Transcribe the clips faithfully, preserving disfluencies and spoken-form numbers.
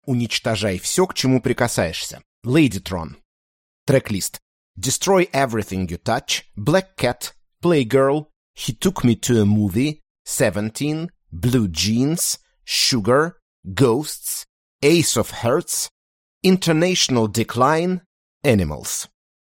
Уничтожай все, к чему прикасаешься. Ladytron. Трек-лист. Destroy Everything You Touch, Black Cat, Playgirl, He Took Me to a Movie, Seventeen, Blue Jeans, Sugar, Ghosts, Ace of Hearts, International Decline, Animals.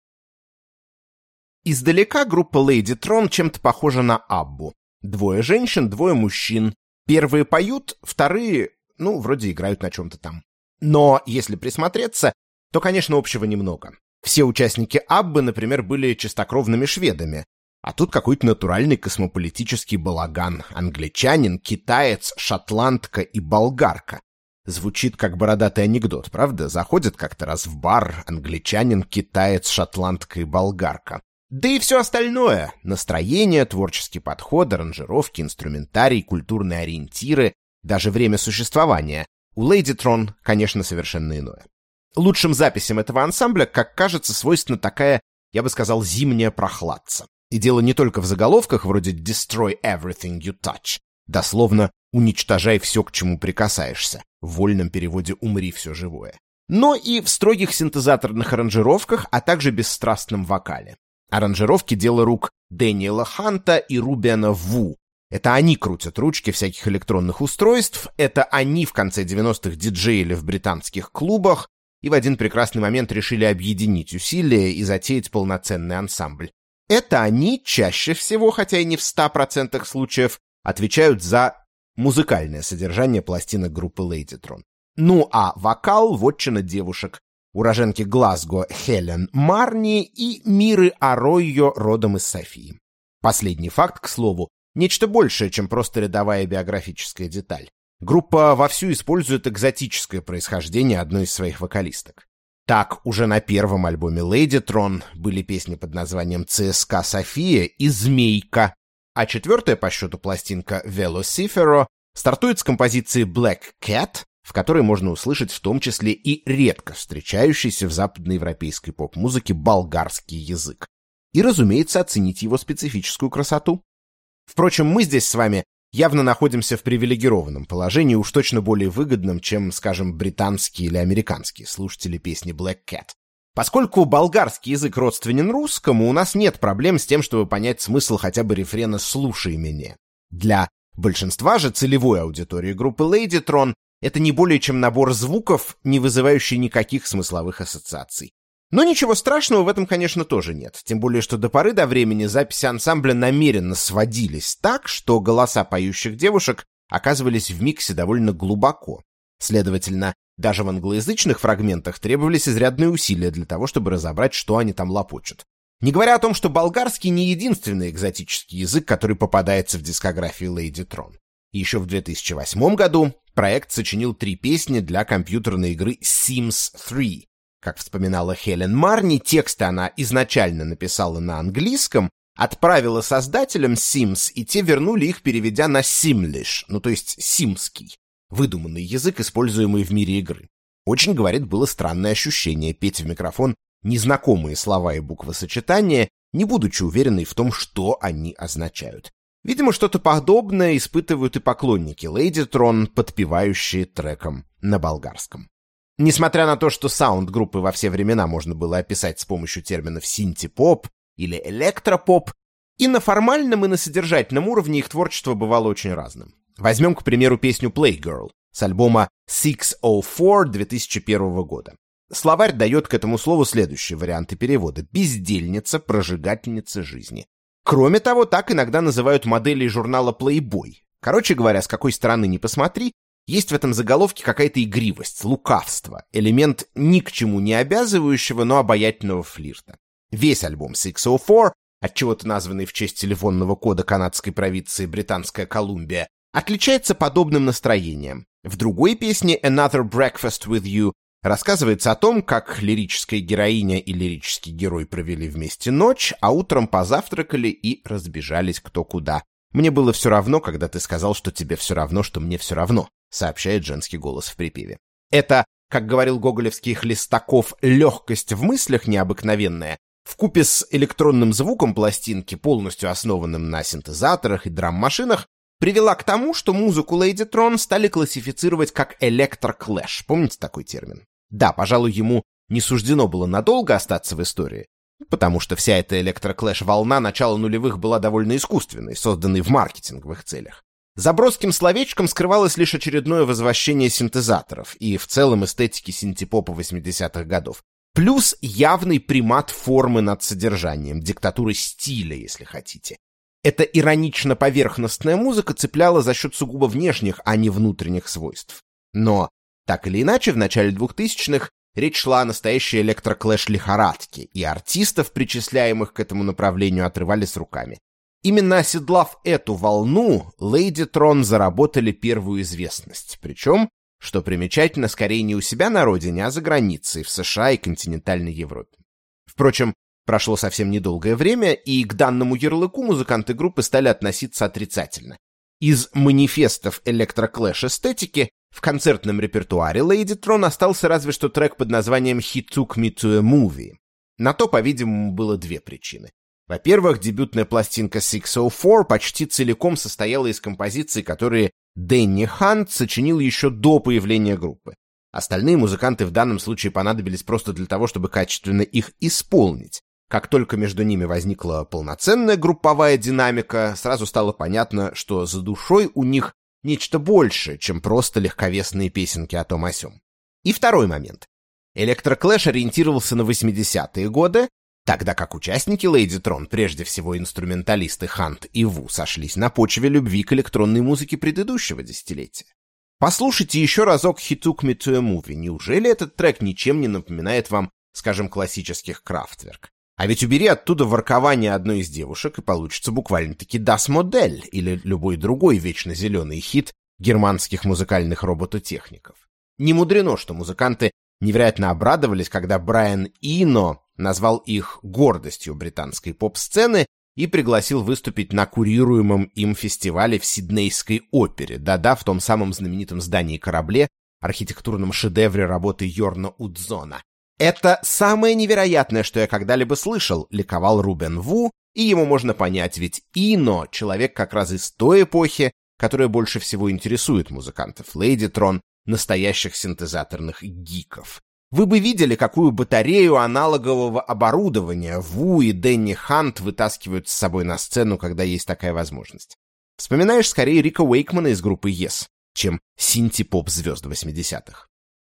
Издалека группа Ladytron чем-то похожа на Аббу. Двое женщин, двое мужчин. Первые поют, вторые, ну, вроде играют на чем-то там. Но если присмотреться, то, конечно, общего немного. Все участники Аббы, например, были чистокровными шведами, а тут какой-то натуральный космополитический балаган. Англичанин, китаец, шотландка и болгарка. Звучит как бородатый анекдот, правда? Заходят как-то раз в бар англичанин, китаец, шотландка и болгарка. Да и все остальное — настроение, творческий подход, аранжировки, инструментарий, культурные ориентиры, даже время существования. У Ladytron, конечно, совершенно иное. Лучшим записям этого ансамбля, как кажется, свойственна такая, я бы сказал, зимняя прохладца. И дело не только в заголовках вроде «Destroy everything you touch», дословно «уничтожай все, к чему прикасаешься», в вольном переводе «умри все живое», но и в строгих синтезаторных аранжировках, а также бесстрастном вокале. Аранжировки — дело рук Дэниела Ханта и Рубиана Ву. Это они крутят ручки всяких электронных устройств, это они в конце девяностых диджеяли в британских клубах и в один прекрасный момент решили объединить усилия и затеять полноценный ансамбль. Это они чаще всего, хотя и не в ста процентах случаев, отвечают за музыкальное содержание пластинок группы Ladytron. Ну а вокал — вотчина девушек, уроженки Глазго Хелен Марни и Миры Аройо родом из Софии. Последний факт, к слову, нечто большее, чем просто рядовая биографическая деталь. Группа вовсю использует экзотическое происхождение одной из своих вокалисток. Так, уже на первом альбоме Ladytron были песни под названием «ЦСКА София» и «Змейка», а четвертая по счету пластинка «Velocifero» стартует с композиции «Black Cat», в которой можно услышать в том числе и редко встречающийся в западноевропейской поп-музыке болгарский язык. И, разумеется, оценить его специфическую красоту. Впрочем, мы здесь с вами явно находимся в привилегированном положении, уж точно более выгодном, чем, скажем, британские или американские слушатели песни Black Cat. Поскольку болгарский язык родственен русскому, у нас нет проблем с тем, чтобы понять смысл хотя бы рефрена «Слушай меня». Для большинства же целевой аудитории группы Ladytron это не более чем набор звуков, не вызывающий никаких смысловых ассоциаций. Но ничего страшного в этом, конечно, тоже нет. Тем более, что до поры до времени записи ансамбля намеренно сводились так, что голоса поющих девушек оказывались в миксе довольно глубоко. Следовательно, даже в англоязычных фрагментах требовались изрядные усилия для того, чтобы разобрать, что они там лопочут. Не говоря о том, что болгарский не единственный экзотический язык, который попадается в дискографии Ladytron. Еще в две тысячи восьмом году проект сочинил три песни для компьютерной игры Sims три. Как вспоминала Хелен Марни, тексты она изначально написала на английском, отправила создателям Sims, и те вернули их, переведя на Simlish, ну то есть симский, выдуманный язык, используемый в мире игры. Очень, говорит, было странное ощущение петь в микрофон незнакомые слова и буквосочетания, не будучи уверенной в том, что они означают. Видимо, что-то подобное испытывают и поклонники Ladytron, подпевающие треком на болгарском. Несмотря на то, что саунд группы во все времена можно было описать с помощью терминов синти-поп или электропоп, и на формальном, и на содержательном уровне их творчество бывало очень разным. Возьмем, к примеру, песню Playgirl с альбома шестьсот четыре две тысячи первого года. Словарь дает к этому слову следующие варианты перевода: бездельница, прожигательница жизни. Кроме того, так иногда называют моделей журнала Playboy. Короче говоря, с какой стороны ни посмотри, есть в этом заголовке какая-то игривость, лукавство, элемент ни к чему не обязывающего, но обаятельного флирта. Весь альбом шестьсот четыре, отчего-то названный в честь телефонного кода канадской провинции Британская Колумбия, отличается подобным настроением. В другой песне «Another Breakfast with You» рассказывается о том, как лирическая героиня и лирический герой провели вместе ночь, а утром позавтракали и разбежались кто куда. «Мне было все равно, когда ты сказал, что тебе все равно, что мне все равно», сообщает женский голос в припеве. Это, как говорил гоголевский Хлестаков, легкость в мыслях необыкновенная, вкупе с электронным звуком пластинки, полностью основанным на синтезаторах и драм-машинах, привела к тому, что музыку Ladytron стали классифицировать как электроклэш. Помните такой термин? Да, пожалуй, ему не суждено было надолго остаться в истории, потому что вся эта электроклэш-волна начала нулевых была довольно искусственной, созданной в маркетинговых целях. За броским словечком скрывалось лишь очередное возвращение синтезаторов и в целом эстетики синтепопа восьмидесятых годов. Плюс явный примат формы над содержанием, диктатуры стиля, если хотите. Эта иронично-поверхностная музыка цепляла за счет сугубо внешних, а не внутренних свойств. Но, так или иначе, в начале двухтысячных речь шла о настоящей электроклэш-лихорадке, и артистов, причисляемых к этому направлению, отрывали с руками. Именно оседлав эту волну, Ladytron заработали первую известность, причем, что примечательно, скорее не у себя на родине, а за границей, в США и континентальной Европе. Впрочем, прошло совсем недолгое время, и к данному ярлыку музыканты группы стали относиться отрицательно. Из манифестов электроклэш-эстетики в концертном репертуаре Ladytron остался разве что трек под названием «He Took Me to a Movie». На то, по-видимому, было две причины. Во-первых, дебютная пластинка шестьсот четыре почти целиком состояла из композиций, которые Дэнни Хант сочинил еще до появления группы. Остальные музыканты в данном случае понадобились просто для того, чтобы качественно их исполнить. Как только между ними возникла полноценная групповая динамика, сразу стало понятно, что за душой у них нечто большее, чем просто легковесные песенки о том о сём. И второй момент. Электроклэш ориентировался на восьмидесятые годы, тогда как участники Ladytron, прежде всего инструменталисты Хант и Ву, сошлись на почве любви к электронной музыке предыдущего десятилетия. Послушайте еще разок «He Took Me to a Movie». Неужели этот трек ничем не напоминает вам, скажем, классических Kraftwerk? А ведь убери оттуда воркование одной из девушек, и получится буквально-таки «Das Modell» или любой другой вечно зеленый хит германских музыкальных робототехников. Не мудрено, что музыканты невероятно обрадовались, когда Брайан Ино назвал их гордостью британской поп-сцены и пригласил выступить на курируемом им фестивале в Сиднейской опере, да-да, в том самом знаменитом здании-корабле, архитектурном шедевре работы Йорна Удзона. «Это самое невероятное, что я когда-либо слышал», — ликовал Рубен Ву, и ему можно понять, ведь Ино — человек как раз из той эпохи, которая больше всего интересует музыкантов Ladytron, настоящих синтезаторных гиков. Вы бы видели, какую батарею аналогового оборудования Ву и Дэнни Хант вытаскивают с собой на сцену, когда есть такая возможность. Вспоминаешь скорее Рика Уэйкмана из группы Yes, чем синти-поп-звезд восьмидесятых.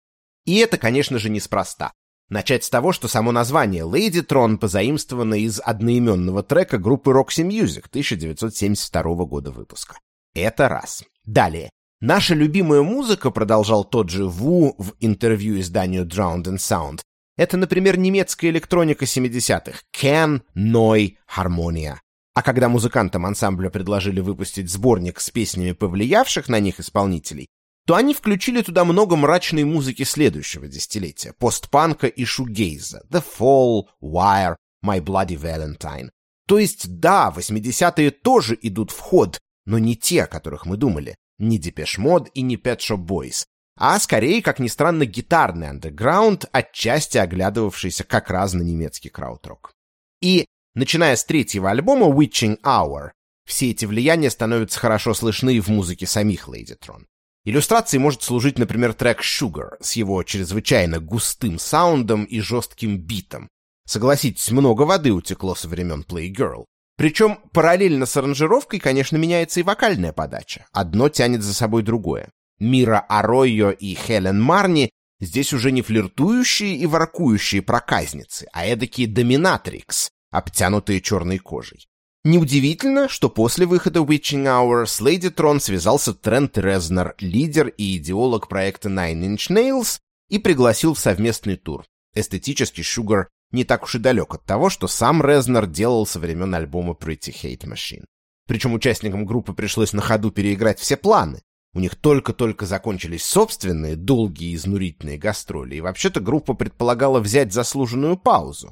И это, конечно же, неспроста. Начать с того, что само название Ladytron позаимствовано из одноименного трека группы Roxy Music тысяча девятьсот семьдесят второго года выпуска. Это раз. Далее. Наша любимая музыка, продолжал тот же Ву в интервью изданию Drowned in Sound, это, например, немецкая электроника семидесятых Ken, Neu, Harmonia. А когда музыкантам ансамбля предложили выпустить сборник с песнями повлиявших на них исполнителей, то они включили туда много мрачной музыки следующего десятилетия, постпанка и шугейза, The Fall, Wire, My Bloody Valentine. То есть, да, восьмидесятые тоже идут в ход, но не те, о которых мы думали. Не Depeche Mode и не Pet Shop Boys, а скорее, как ни странно, гитарный андеграунд, отчасти оглядывавшийся как раз на немецкий крауд-рок. И, начиная с третьего альбома Witching Hour, все эти влияния становятся хорошо слышны в музыке самих Ladytron. Иллюстрацией может служить, например, трек Sugar с его чрезвычайно густым саундом и жестким битом. Согласитесь, много воды утекло со времен Playgirl. Причем параллельно с аранжировкой, конечно, меняется и вокальная подача. Одно тянет за собой другое. Мира Аройо и Хелен Марни здесь уже не флиртующие и воркующие проказницы, а эдакие доминатрикс, обтянутые черной кожей. Неудивительно, что после выхода Witching Hour с Ladytron связался Трент Резнор, лидер и идеолог проекта Nine Inch Nails, и пригласил в совместный тур. Эстетически Sugar не так уж и далек от того, что сам Резнор делал со времен альбома Pretty Hate Machine. Причем участникам группы пришлось на ходу переиграть все планы. У них только-только закончились собственные долгие и изнурительные гастроли, и вообще-то группа предполагала взять заслуженную паузу.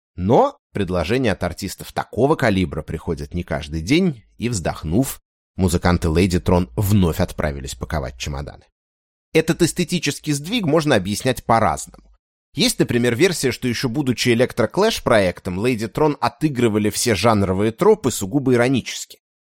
Но предложения от артистов такого калибра приходят не каждый день, и, вздохнув, музыканты Ladytron вновь отправились паковать чемоданы. Этот эстетический сдвиг можно объяснять по-разному. Есть, например, версия, что еще будучи электроклэш проектом, Ladytron отыгрывали все жанровые тропы сугубо иронически.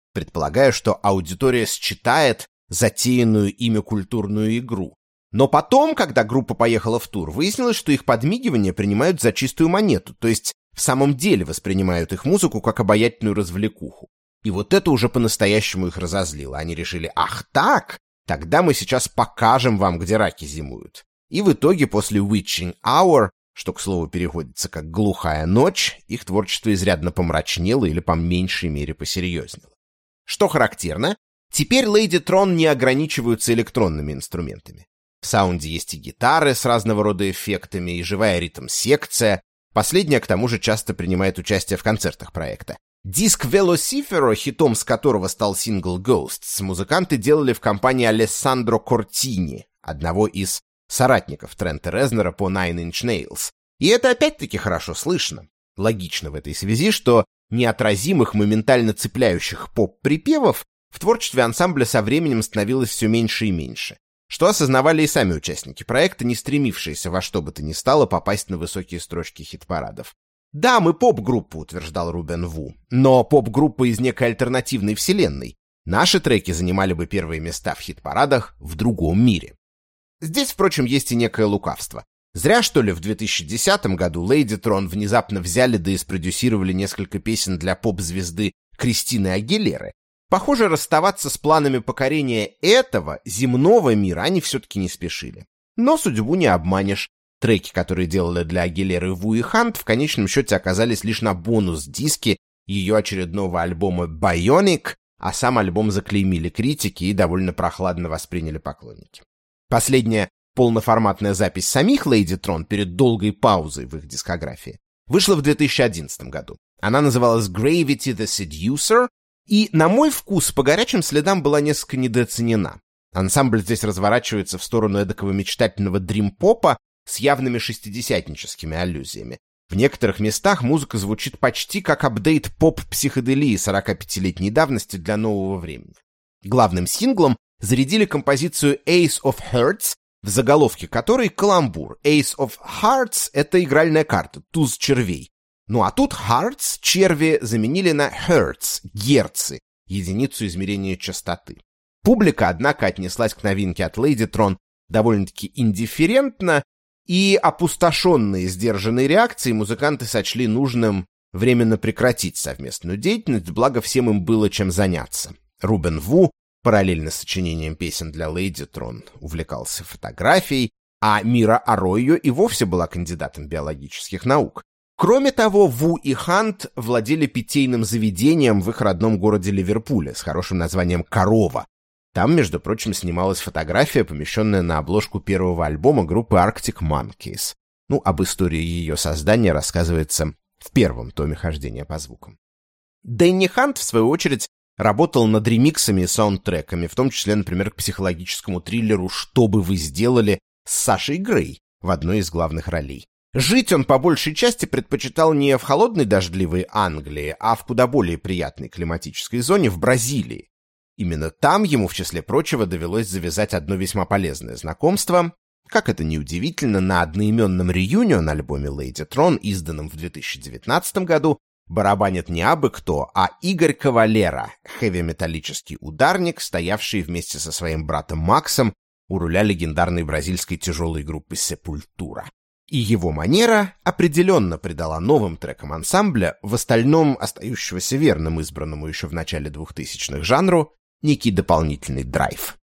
предполагая, что аудитория считает затеянную ими культурную игру. Но потом, когда группа поехала в тур, выяснилось, что их подмигивания принимают за чистую монету, то есть в самом деле воспринимают их музыку как обаятельную развлекуху. И вот это уже по-настоящему их разозлило. Они решили: ах так, тогда мы сейчас покажем вам, где раки зимуют. И в итоге после Witching Hour, что, к слову, переводится как «глухая ночь», их творчество изрядно помрачнело или, по меньшей мере, посерьезнело. Что характерно, теперь Ladytron не ограничиваются электронными инструментами. В саунде есть и гитары с разного рода эффектами, и живая ритм-секция. Последняя, к тому же, часто принимает участие в концертах проекта. Диск Velocifero, хитом с которого стал сингл Ghosts, музыканты делали в компании Алессандро Кортини, одного из соратников Трента Резнора по Nine Inch Nails. И это опять-таки хорошо слышно. Логично в этой связи, что неотразимых, моментально цепляющих поп-припевов в творчестве ансамбля со временем становилось все меньше и меньше, что осознавали и сами участники проекта, не стремившиеся во что бы то ни стало попасть на высокие строчки хит-парадов. «Да, мы поп-группа», — утверждал Рубен Ву, «но поп-группа из некой альтернативной вселенной. Наши треки занимали бы первые места в хит-парадах в другом мире». Здесь, впрочем, есть и некое лукавство. Зря, что ли, в две тысячи десятом году Ladytron внезапно взяли да и спродюсировали несколько песен для поп-звезды Кристины Агилеры. Похоже, расставаться с планами покорения этого земного мира они все-таки не спешили. Но судьбу не обманешь. Треки, которые делали для Агилеры Ву и Хант, в конечном счете оказались лишь на бонус-диске ее очередного альбома Bionic, а сам альбом заклеймили критики и довольно прохладно восприняли поклонники. Последняя полноформатная запись самих Ladytron перед долгой паузой в их дискографии вышла в две тысячи одиннадцатом году. Она называлась Gravity the Seducer, и, на мой вкус, по горячим следам была несколько недооценена. Ансамбль здесь разворачивается в сторону эдакого мечтательного дрим-попа с явными шестидесятническими аллюзиями. В некоторых местах музыка звучит почти как апдейт поп-психоделии сорокапятилетней давности для нового времени. Главным синглом зарядили композицию Ace of Hearts, в заголовке которой каламбур. Ace of Hearts — это игральная карта, туз червей. Ну а тут Hearts, черви, заменили на Hertz, герцы, единицу измерения частоты. Публика, однако, отнеслась к новинке от Ladytron довольно-таки индифферентно, и опустошенные сдержанной реакцией музыканты сочли нужным временно прекратить совместную деятельность, благо всем им было чем заняться. Рубен Ву, параллельно с сочинением песен для Ladytron, увлекался фотографией, а Мира Аройо и вовсе была кандидатом биологических наук. Кроме того, Ву и Хант владели питейным заведением в их родном городе Ливерпуле с хорошим названием «Корова». Там, между прочим, снималась фотография, помещенная на обложку первого альбома группы Arctic Monkeys. Ну, об истории ее создания рассказывается в первом томе хождения по звукам. Дэнни Хант, в свою очередь, работал над ремиксами и саундтреками, в том числе, например, к психологическому триллеру «Что бы вы сделали» с Сашей Грей в одной из главных ролей. Жить он по большей части предпочитал не в холодной дождливой Англии, а в куда более приятной климатической зоне в Бразилии. Именно там ему, в числе прочего, довелось завязать одно весьма полезное знакомство. Как это ни удивительно, на одноименном реюнион-альбоме Ladytron, изданном в две тысячи девятнадцатом году, барабанит не абы кто, а Игорь Кавалера, хэви-металлический ударник, стоявший вместе со своим братом Максом у руля легендарной бразильской тяжелой группы Sepultura. И его манера определенно придала новым трекам ансамбля, в остальном остающегося верным избранному еще в начале двухтысячных жанру, некий дополнительный драйв.